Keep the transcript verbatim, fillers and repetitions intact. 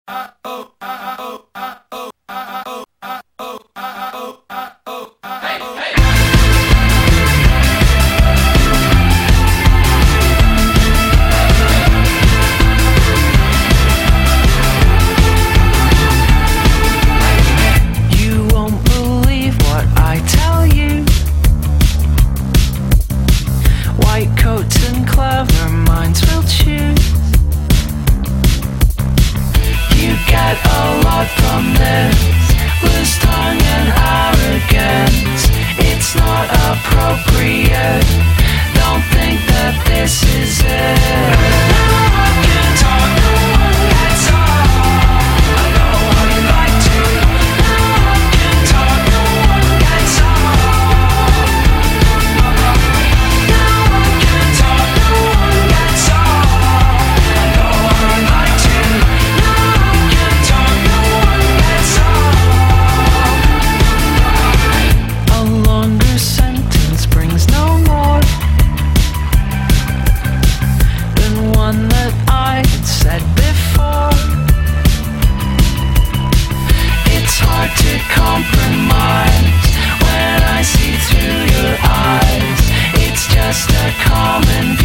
From this loose tongue and arrogance, it's not appropriate. Don't think that this is it. No one can talk, no one can talk. I know how you like to. No one can talk, no one can talk. No one can talk, no one can talk. I know how you like to. No one can talk, no one can talk. A longer sentence brings no more than one that I had said before. It's hard to compromise when I see through your eyes. It's just a common